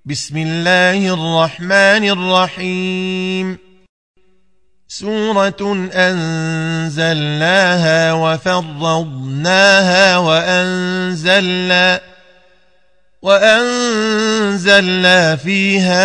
بسم الله الرحمن الرحيم. سورة أنزلناها وفرضناها وأنزلنا فيها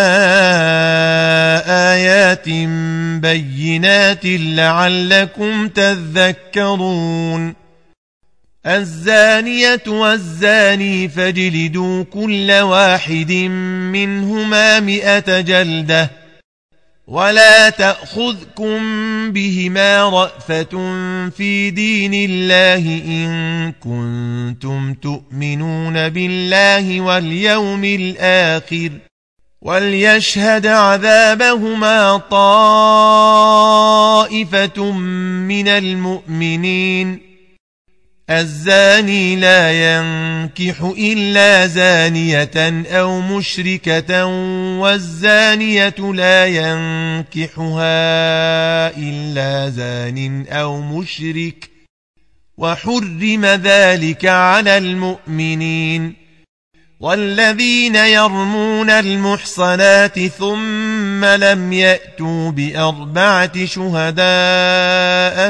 آيات بينات لعلكم تذكرون. الزانية والزاني فاجلدوا كل واحد منهما 100 جلدة ولا تأخذكم بهما رأفة في دين الله إن كنتم تؤمنون بالله واليوم الآخر وليشهد عذابهما طائفة من المؤمنين. الزاني لا ينكح إلا زانية أو مشركة والزانية لا ينكحها إلا زان أو مشرك وحرم ذلك على المؤمنين. والذين يرمون المحصنات ثم لم يأتوا ب4 شهداء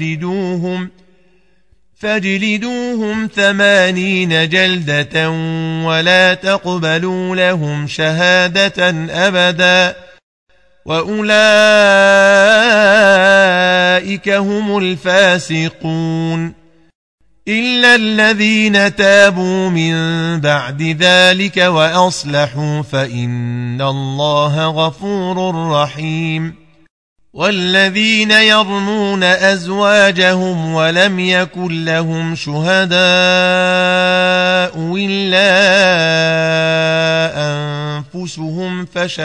فاجلدوهم 80 جلدة ولا تقبلوا لهم شهادة أبدا وأولئك هم الفاسقون. إلا الذين تابوا من بعد ذلك وأصلحوا فإن الله غفور رحيم. والذين يرمون أزواجهم ولم يكن لهم شهداء إلا أنفسهم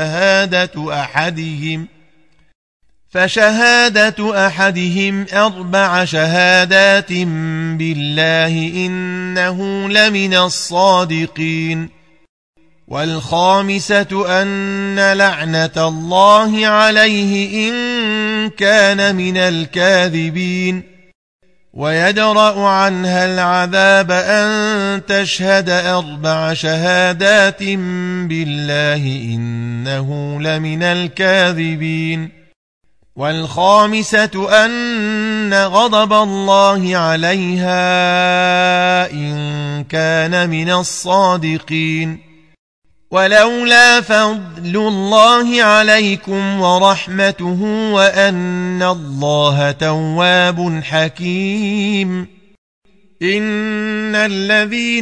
فشهادة أحدهم 4 شهادات بالله إنه لمن الصادقين. والخامسة أن لعنة الله عليه إن كان من الكاذبين. ويدرأ عنها العذاب أن تشهد 4 شهادات بالله إنه لمن الكاذبين. والخامسة أن غضب الله عليها إن كان من الصادقين. ولولا فضل الله عليكم ورحمته وأن الله تواب حكيم. إن الذين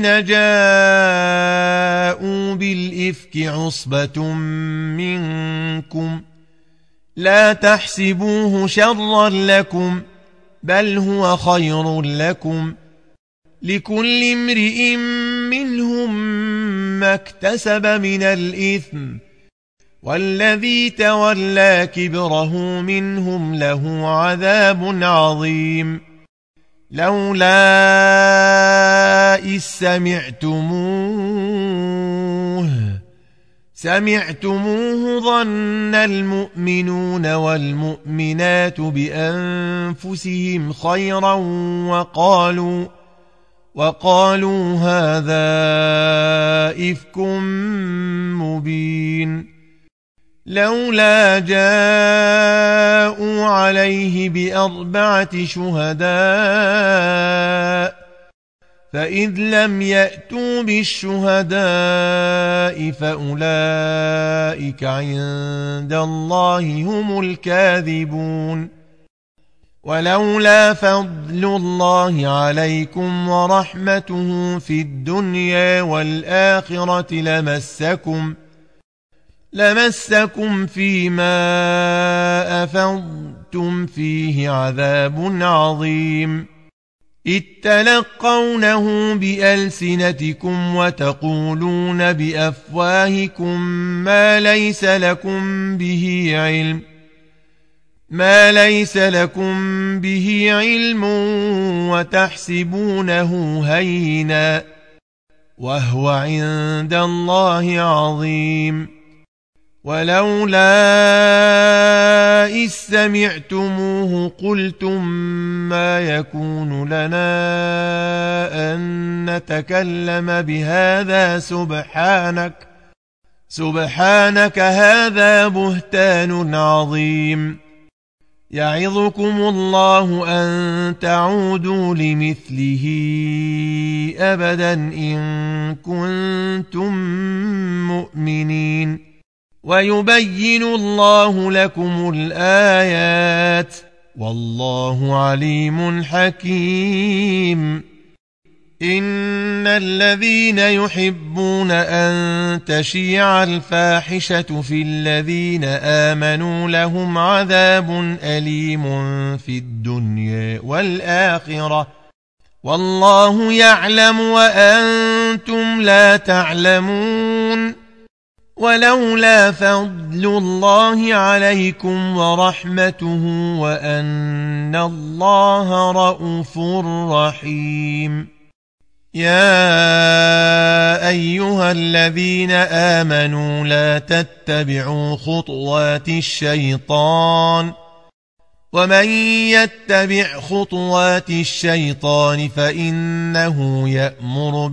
جاءوا بالإفك عصبة منكم لا تحسبوه شرا لكم بل هو خير لكم. لكل امرئ منهم ما اكتسب من الإثم والذي تولى كبره منهم له عذاب عظيم. لولا إذ سمعتموه ظن المؤمنون والمؤمنات بأنفسهم خيرا وقالوا هذا إفك مبين. لولا جاءوا عليه ب4 شهداء فإذ لم يأتوا بالشهداء فأولئك عند الله هم الكاذبون. ولولا فضل الله عليكم ورحمته في الدنيا والآخرة لمسكم فيما أفضتم فيه عذاب عظيم. إذ تلقونه بألسنتكم وتقولون بأفواهكم ما ليس لكم به علم وتحسبونه هينا وهو عند الله عظيم. ولولا إذ سمعتموه قلتم ما يكون لنا أن نتكلم بهذا سبحانك هذا بهتان عظيم يعظكم الله أن تعودوا لمثله أبدا إن كنتم مؤمنين ويبين الله لكم الآيات والله عليم حكيم إن الذين يحبون أن تشيع الفاحشة في الذين آمنوا لهم عذاب أليم في الدنيا والآخرة والله يعلم وأنتم لا تعلمون ولولا فضل الله عليكم ورحمته وأن الله رءوف رحيم يا أيها الذين آمنوا لا تتبعوا خطوات الشيطان ومن يتبع خطوات الشيطان فإنه يأمر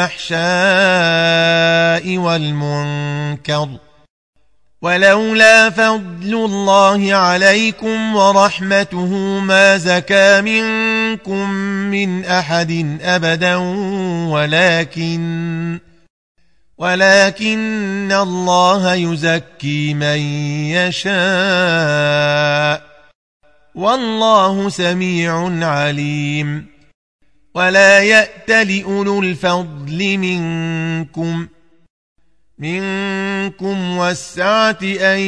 بالفحشاء والمنكر ولولا فضل الله عليكم ورحمته ما زكى منكم من أحد أبدا ولكن الله يزكي من يشاء والله سميع عليم ولا يأتل أولو الفضل منكم والسعة أن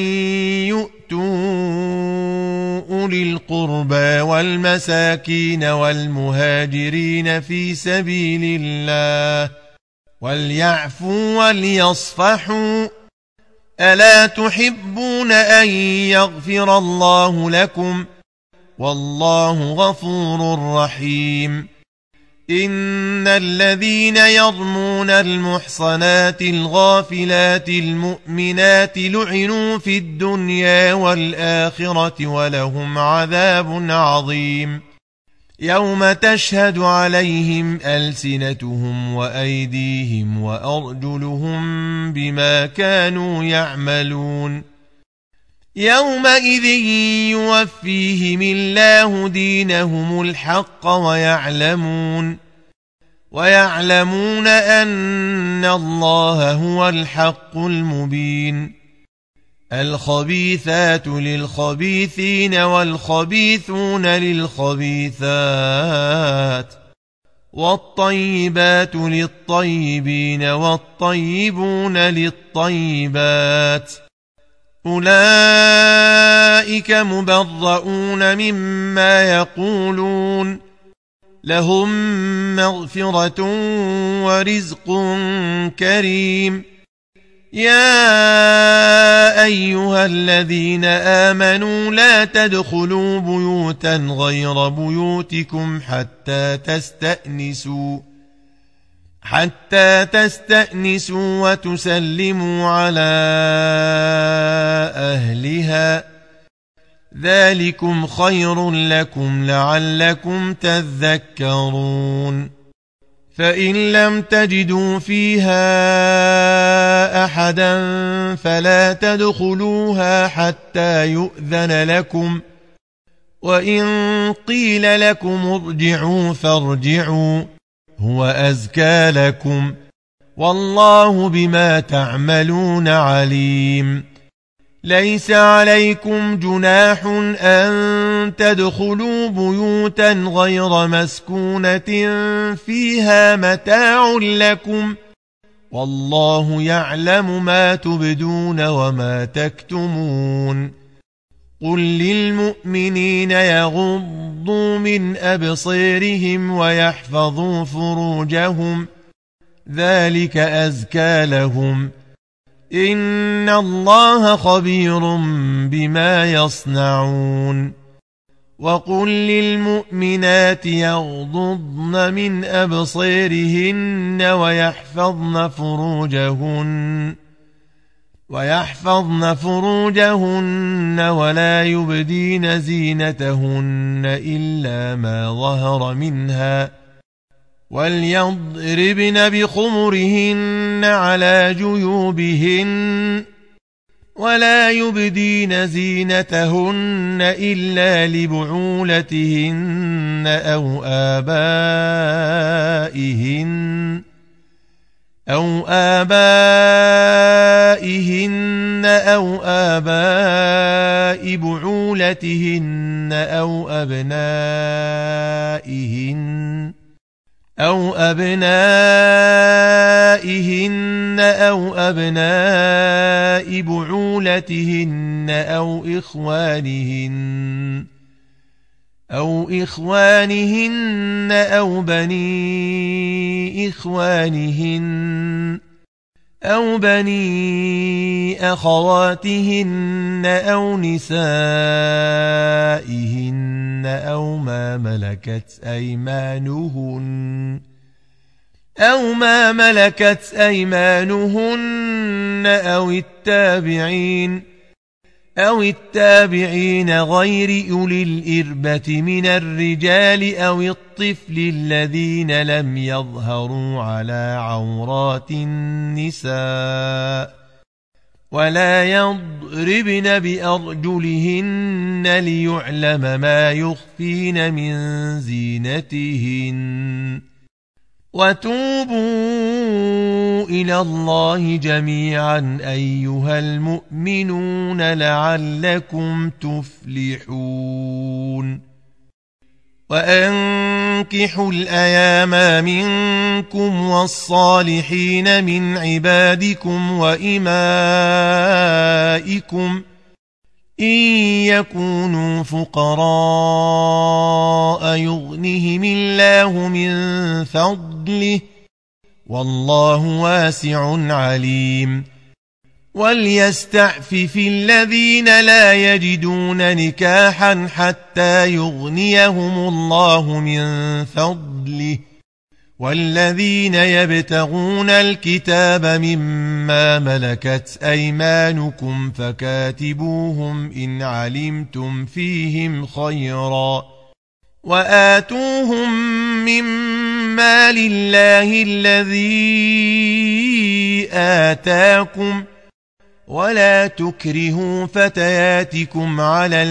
يؤتوا أولي القربى والمساكين والمهاجرين في سبيل الله وليعفوا وليصفحوا ألا تحبون أن يغفر الله لكم والله غفور رحيم إن الذين يرمون المحصنات الغافلات المؤمنات لعنوا في الدنيا والآخرة ولهم عذاب عظيم يوم تشهد عليهم ألسنتهم وأيديهم وأرجلهم بما كانوا يعملون يومئذ يوفيهم الله دينهم الحق ويعلمون أن الله هو الحق المبين الخبيثات للخبيثين والخبيثون للخبيثات والطيبات للطيبين والطيبون للطيبات أولئك مبرؤون مما يقولون لهم مغفرة ورزق كريم يا أيها الذين آمنوا لا تدخلوا بيوتا غير بيوتكم حتى تستأنسوا وتسلموا على أهلها ذلكم خير لكم لعلكم تذكرون فإن لم تجدوا فيها أحدا فلا تدخلوها حتى يؤذن لكم وإن قيل لكم ارجعوا فارجعوا هو أزكى لكم والله بما تعملون عليم ليس عليكم جناح أن تدخلوا بيوتا غير مسكونة فيها متاع لكم والله يعلم ما تبدون وما تكتمون قل للمؤمنين يغضوا من أبصارهم ويحفظوا فروجهم ذلك أزكى لهم إن الله خبير بما يصنعون وقل للمؤمنات يغضضن من أبصارهن ويحفظن فروجهن ولا يبدين زينتهن إلا ما ظهر منها وليضربن بخمرهن على جيوبهن ولا يبدين زينتهن إلا لبعولتهن أو آبائهن أو آباء بعولتهن أو أبنائهن أو أبناء بعولتهن أو إخوانهن أو بني إخوانهن أو بني أخواتهن أو نسائهن أو ما ملكت أيمانهن أو التابعين غير أولي الإربة من الرجال أو الطفل الذين لم يظهروا على عورات النساء ولا يضربن بأرجلهن ليعلم ما يخفين من زينتهن وتوبوا إلى الله جميعا أيها المؤمنون لعلكم تفلحون وأنكحوا الأيام منكم والصالحين من عبادكم وإمائكم إن يكونوا فقراء يغنهم الله من فضله والله واسع عليم وليستعفف الذين لا يجدون نكاحا حتى يغنيهم الله من فضله والذين يبتغون الكتاب مما ملكت أيمانكم فكاتبوهم إن علمتم فيهم خيرا وآتوهم مما لله الذي آتاكم ولا تكرهوا فتياتكم على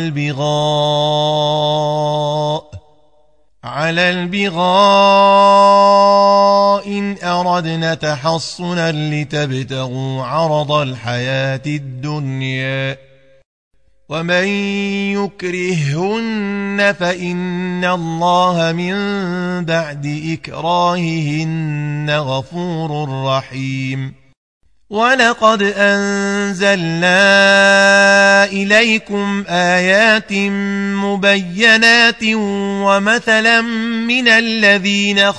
البغاء إن أردنا تحصنا لتبتغوا عرض الحياة الدنيا ومن يكرههن فإن الله من بعد إكراههن غفور رحيم ولقد أنزلنا إليكم آيات مبينات ومثلا من الذين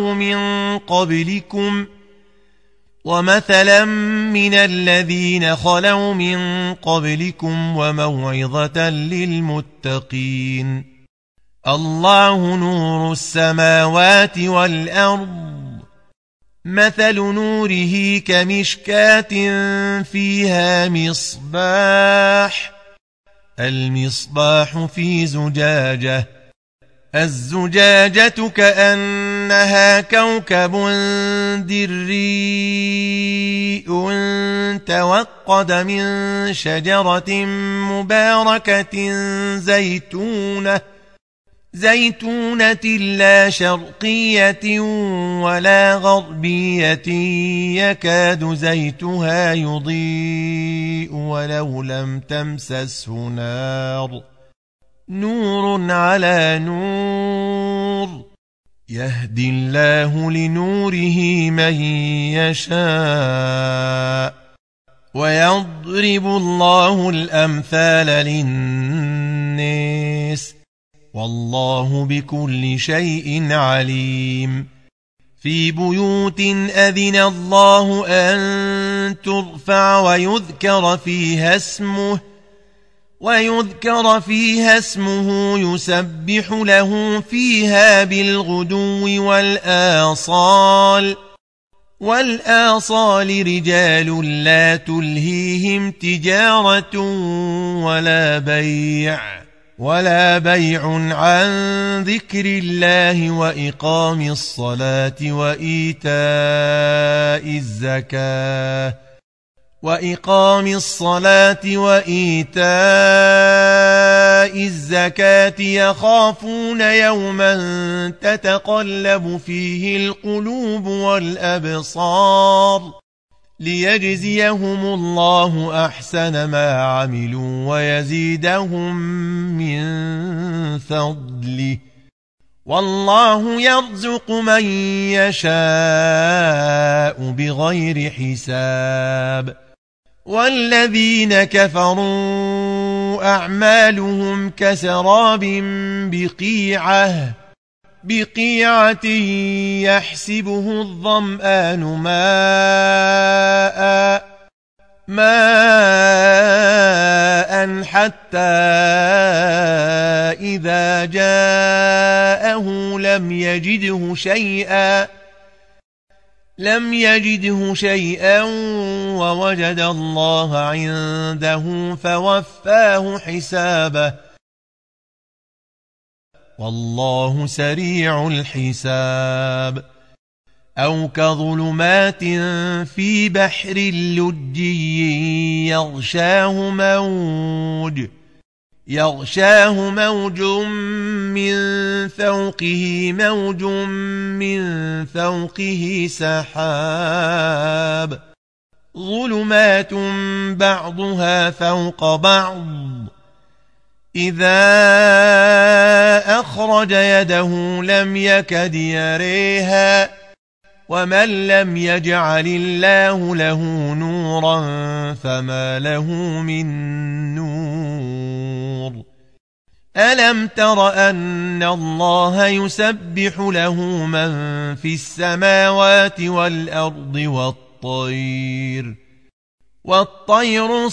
خلوا من قبلكم وموعظة للمتقين الله نور السماوات والأرض مثل نوره كمشكاة فيها المصباح في زجاجة الزجاجة كأنها كوكب دري توقد من شجرة مباركة زيتونة لا شرقية ولا غربية يكاد زيتها يضيء ولو لم تمسسه نور على نور يهدي الله لنوره من يشاء ويضرب الله الأمثال للناس والله بكل شيء عليم في بيوت أذن الله أن ترفع ويذكر فيها اسمه يسبح له فيها بالغدو والآصال رجال لا تلهيهم تجارة ولا بيع ولا بيع عن ذكر الله وإقام الصلاة وإيتاء الزكاة يخافون يوما تتقلب فيه القلوب والأبصار ليجزيهم الله أحسن ما عملوا ويزيدهم من فضله والله يرزق من يشاء بغير حساب. والذين كفروا أعمالهم كسراب بقيعة يحسبه الظمآن ماء حتى إذا جاءه لم يجده شيئا ووجد الله عنده فوفاه حسابه والله سريع الحساب. أو كظلمات في بحر لجي يغشاه موج من فوقه موج من فوقه سحاب ظلمات بعضها فوق بعض إذا أخرج يده لم يكد يريها ومن لم يجعل الله له نورا فما له من نور. ألم تر أن الله يسبح له من في السماوات والأرض والطير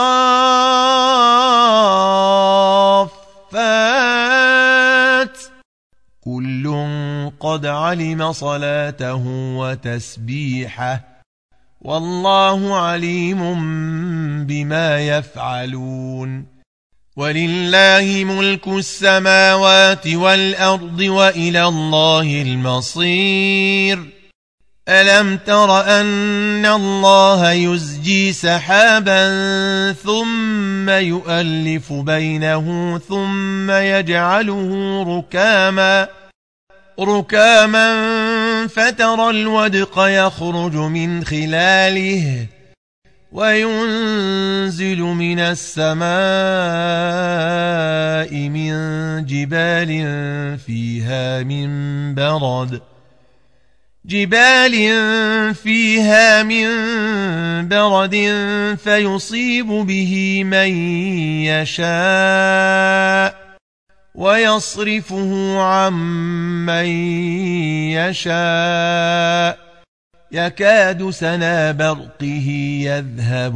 صافات كل قد علم صلاته وتسبيحه والله عليم بما يفعلون. ولله ملك السماوات والأرض وإلى الله المصير. ألم تر أن الله يزجي سحابا ثم يؤلف بينه ثم يجعله ركاما فترى الودق يخرج من خلاله وينزل من السماء من جبال فيها من برد فيصيب به من يشاء ويصرفه عن من يشاء يكاد سنا برقه يذهب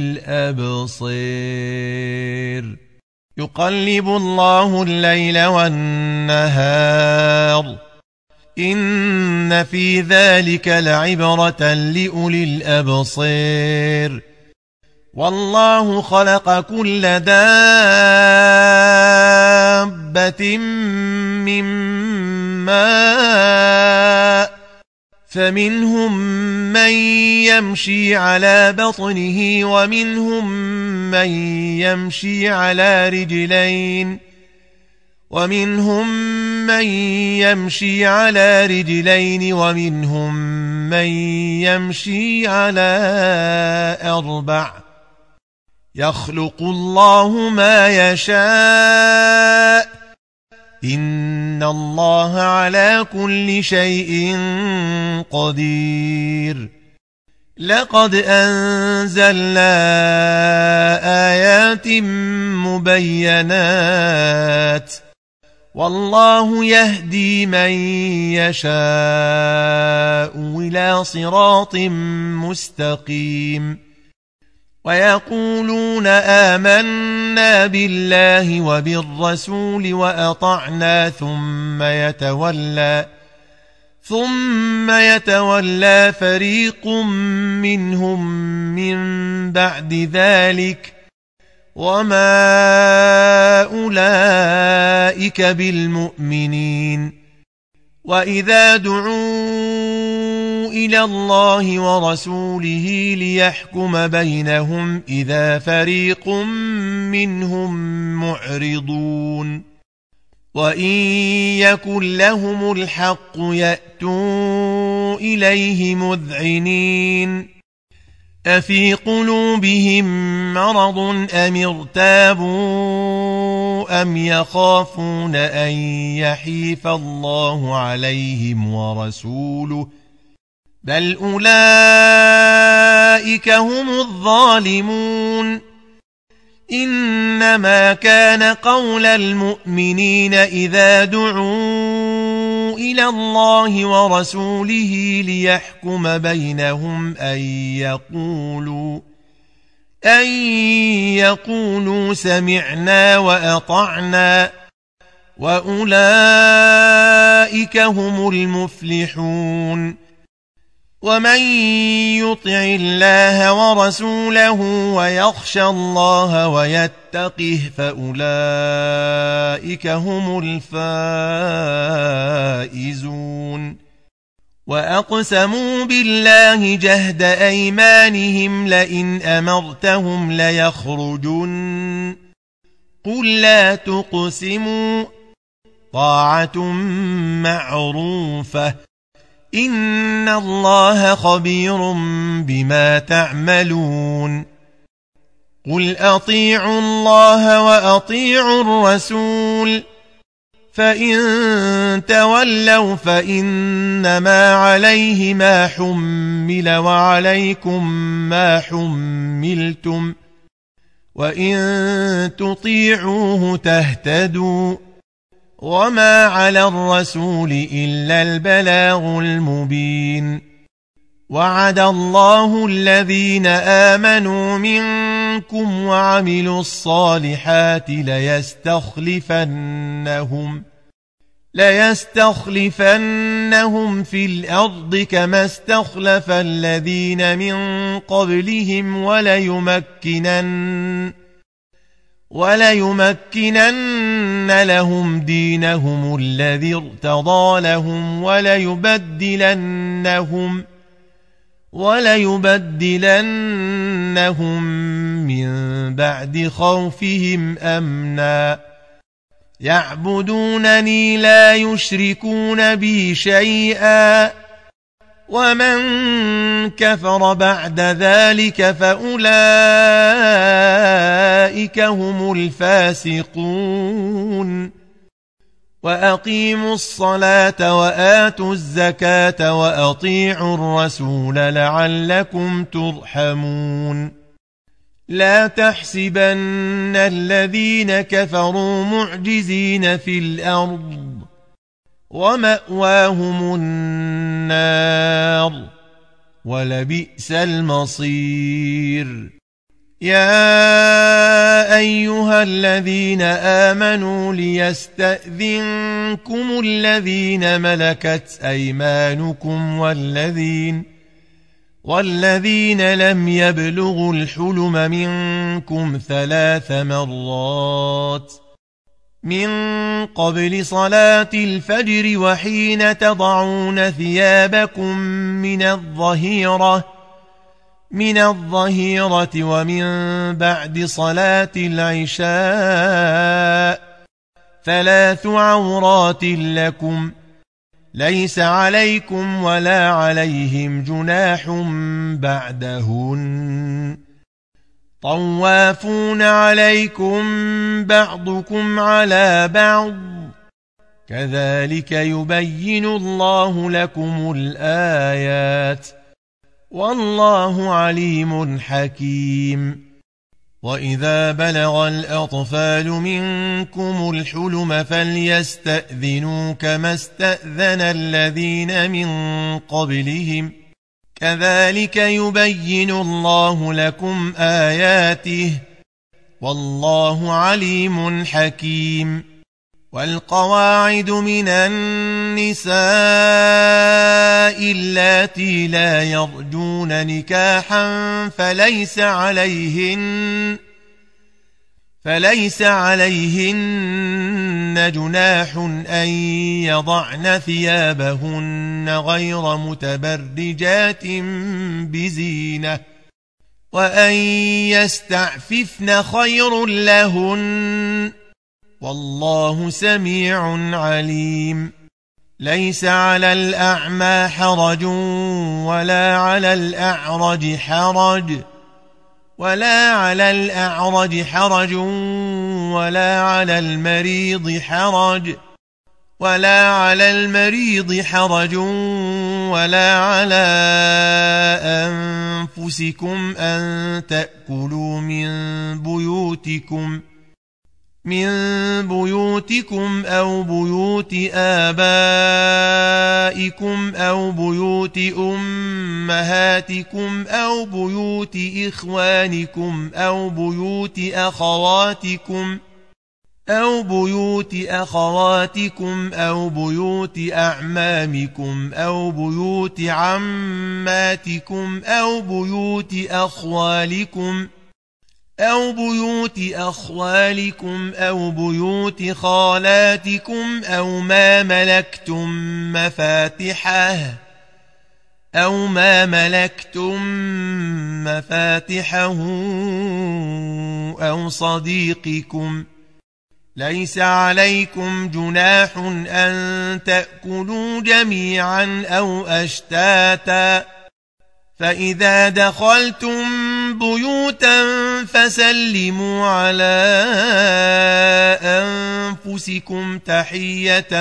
بالأبصير. يقلب الله الليل والنهار إن في ذلك لعبرة لأولي الأبصير. والله خلق كل دابة من ماء فمنهم من يمشي على بطنه ومنهم من يمشي على رجلين ومنهم من يمشي على أربع يخلق الله ما يشاء إن الله على كل شيء قدير. لقد أنزلنا آيات مبينات والله يهدي من يشاء إلى صراط مستقيم. ويقولون آمنا بالله وبالرسول وأطعنا ثم يتولى فريق منهم من بعد ذلك وما أولئك بالمؤمنين وإذا دعوا إلى الله ورسوله ليحكم بينهم إذا فريق منهم معرضون وإن يكن لهم الحق يأتوا إليه مذعنين أفي قلوبهم مرض أم ارتابوا أم يخافون أن يحيف الله عليهم ورسوله بل أولئك هم الظالمون إنما كان قول المؤمنين إذا دعوا إلى الله ورسوله ليحكم بينهم أن يقولوا سمعنا وأطعنا وأولئك هم المفلحون ومن يطع الله ورسوله ويخشى الله ويتقه فأولئك هم الفائزون وأقسموا بالله جهد أيمانهم لئن أمرتهم ليخرجن قل لا تقسموا طاعة معروفة إن الله خبير بما تعملون قل أطيعوا الله وأطيعوا الرسول فإن تولوا فإنما عليه ما حمل وعليكم ما حملتم وإن تطيعوه تهتدوا وما على الرسول إلا البلاغ المبين وعد الله الذين آمنوا منكم وعملوا الصالحات ليستخلفنهم في الأرض كما استخلف الذين من قبلهم وليمكنن لهم دينهم الذي ارتضى لهم وليبدلنهم من بعد خوفهم أمنا يعبدونني لا يشركون بي شيئا ومن كفر بعد ذلك فأولئك هم الفاسقون وأقيموا الصلاة وآتوا الزكاة وأطيعوا الرسول لعلكم ترحمون لا تحسبن الذين كفروا معجزين في الأرض ومأواهم النار ولبئس المصير يا أيها الذين آمنوا ليستأذنكم الذين ملكت أيمانكم والذين لم يبلغوا الحلم منكم 3 مرات من قبل صلاة الفجر وحين تضعون ثيابكم من الظهيرة ومن بعد صلاة العشاء 3 عورات لكم ليس عليكم ولا عليهم جناح بعدهن طوافون عليكم بعضكم على بعض كذلك يبين الله لكم الآيات والله عليم حكيم وإذا بلغ الأطفال منكم الحلم فليستأذنوا كما استأذن الذين من قبلهم كذلك يبين الله لكم آياته والله عليم حكيم والقواعد من النساء اللاتي لا فليس عليهن جناح أن يضعن ثيابهن غير متبرجات بزينة وأن يستعففن خير لهن والله سميع عليم ليس على الأعمى حرج ولا على الأعرج حرج ولا على المريض حرج ولا على أنفسكم أن تأكلوا من بيوتكم أو بيوت آبائكم أو بيوت أمهاتكم أو بيوت إخوانكم أو بيوت أخواتكم أو بيوت أعمامكم أو بيوت عماتكم أو بيوت أخوالكم أو بيوت خالاتكم أو ما ملكتم مفاتحه أو صديقكم ليس عليكم جناح أن تأكلوا جميعا أو أشتاتا فإذا دخلتم بيوتا فسلموا على أنفسكم تحية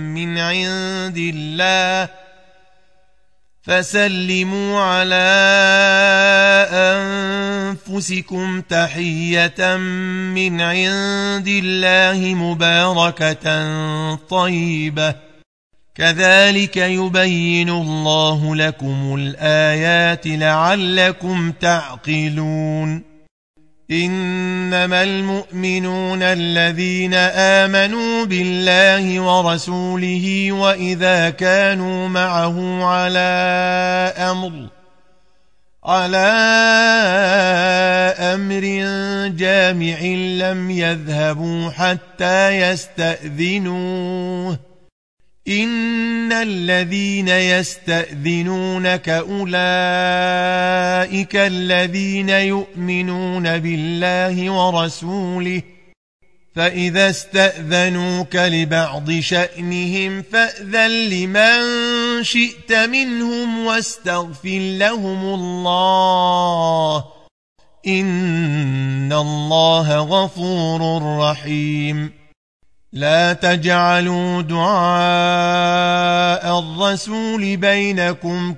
من عند الله مباركة طيبة كذلك يبين الله لكم الآيات لعلكم تعقلون إنما المؤمنون الذين آمنوا بالله ورسوله وإذا كانوا معه على أمر جامع لم يذهبوا حتى يستأذنوه إن الذين يستأذنونك أولئك الذين يؤمنون بالله ورسوله فإذا استأذنوك لبعض شأنهم فأذن لمن شئت منهم واستغفر لهم الله إن الله غفور رحيم لا تجعلوا دعاء الرسول بينكم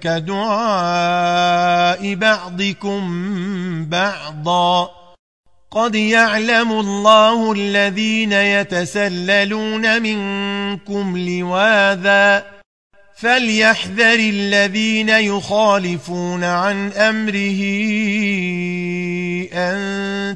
كدعاء بعضكم بعضا قد يعلم الله الذين يتسللون منكم لواذا فليحذر الذين يخالفون عن أمره أن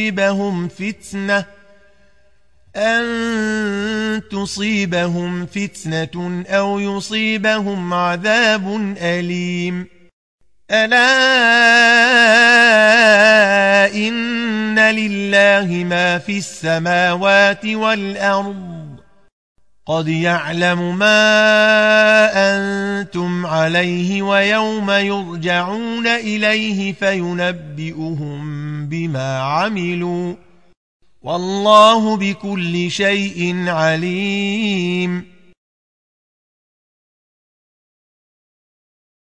تصيبهم فتنة أو يصيبهم عذاب أليم ألا إن لله ما في السماوات والأرض قد يعلم ما أنتم عليه ويوم يرجعون إليه فينبئهم بما عملوا والله بكل شيء عليم